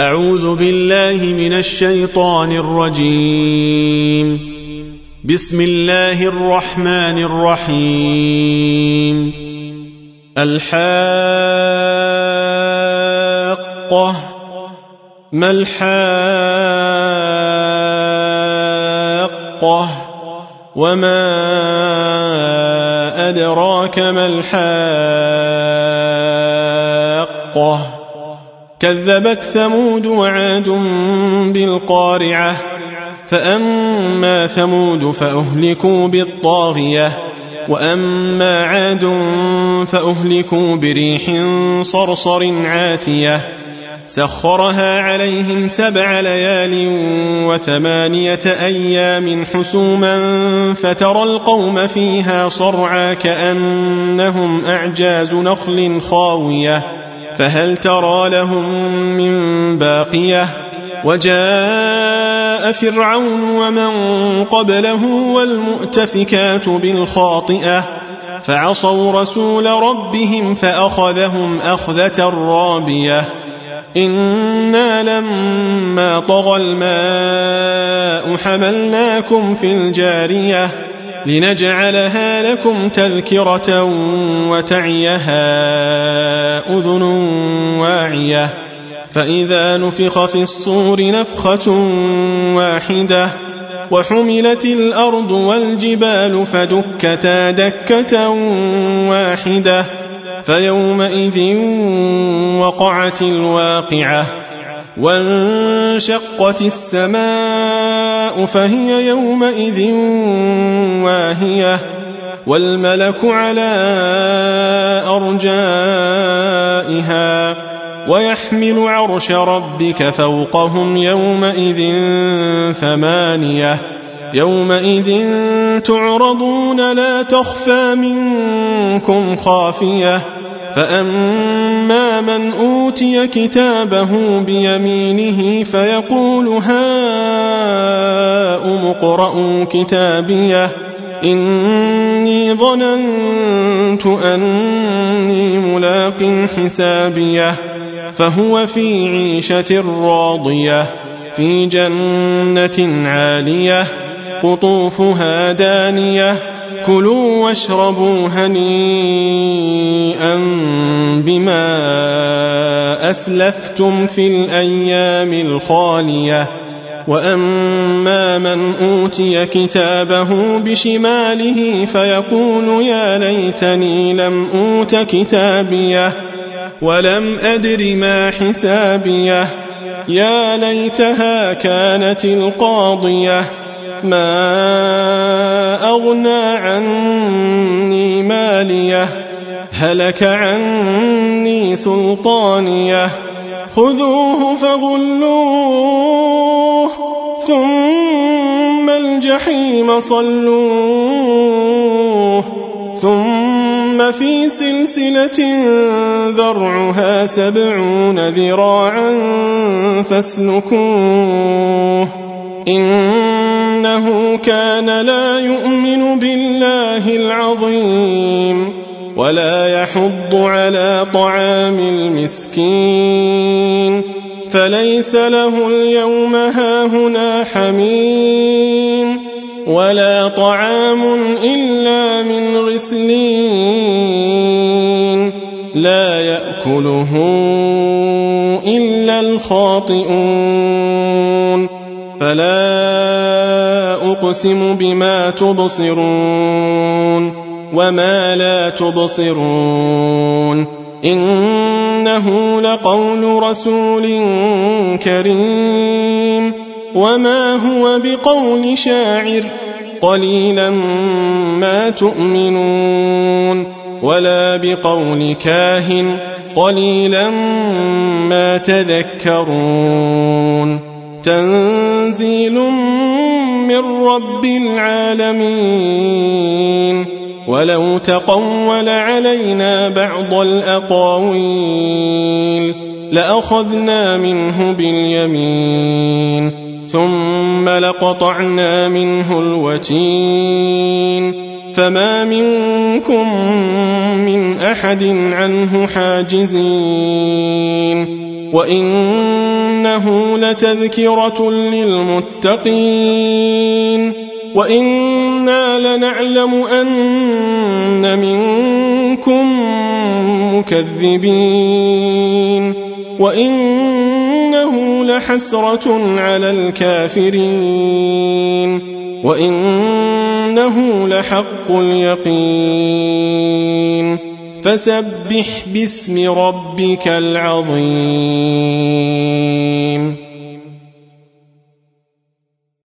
أعوذ بالله من الشيطان الرجيم. بسم الله الرحمن الرحيم. الحاقة ما الحاقة وما أدراك ما الحاقة كذبت ثمود وعاد بالقارعة فأما ثمود فأهلكوا بالطاغية وأما عاد فأهلكوا بريح صرصر عاتية سخرها عليهم 7 ليال و8 أيام حسوما فترى القوم فيها صرعى كأنهم أعجاز نخل خاوية فهل ترى لهم من باقية وجاء فرعون ومن قبله والمؤتفكات بالخاطئة فعصوا رسول ربهم فأخذهم أخذة رابية إنا لما طغى الماء حملناكم في الجارية لنجعلها لكم تذكرة وتعيها أذن واعية فإذا نفخ في الصور نفخة واحدة وحملت الأرض والجبال فدكتا دكة واحدة فيومئذ وقعت الواقعة وانشقت السماء فهي يومئذ واهية والملك على أرجائها ويحمل عرش ربك فوقهم يومئذ 8 يومئذ تعرضون لا تخفى منكم خافية فأما من أوتي كتابه بيمينه فيقول هاؤم اقرءوا كتابيه إني ظننت أني ملاق حسابيه فهو في عيشة راضية في جنة عالية قطوفها دانية كلوا واشربوا هنيئا بما أسلفتم في الأيام الخالية وأما من أوتي كتابه بشماله فيقول يا ليتني لم أوت كتابيه ولم أدر ما حسابيه يا ليتها كانت القاضية ما أغنى عني ماليه هلك عني سلطانيه خذوه فغلوه ثم الجحيم صلوه ثم في سلسلة ذرعها 70 ذراعا فاسلكوه إنه كان لا يؤمن بالله العظيم ولا يحض على طعام المسكين فليس له اليوم هاهنا حميم ولا طعام إلا من غسلين لا يأكله إلا الخاطئون فلا أقسم بما تبصرون وما لا تبصرون إنه لقول رسول كريم وما هو بقول شاعر قليلا ما تؤمنون ولا بقول كاهن قليلا ما تذكرون تنزيل من رب العالمين ولو تقول علينا بعض الأقاويل لأخذنا منه باليمين ثم لقطعنا منه الوتين فما منكم من أحد عنه حاجزين وإن وإنه لتذكرة للمتقين وإنا لنعلم أن منكم مكذبين وإنه لحسرة على الكافرين وإنه لحق اليقين فسبح باسم ربك العظيم.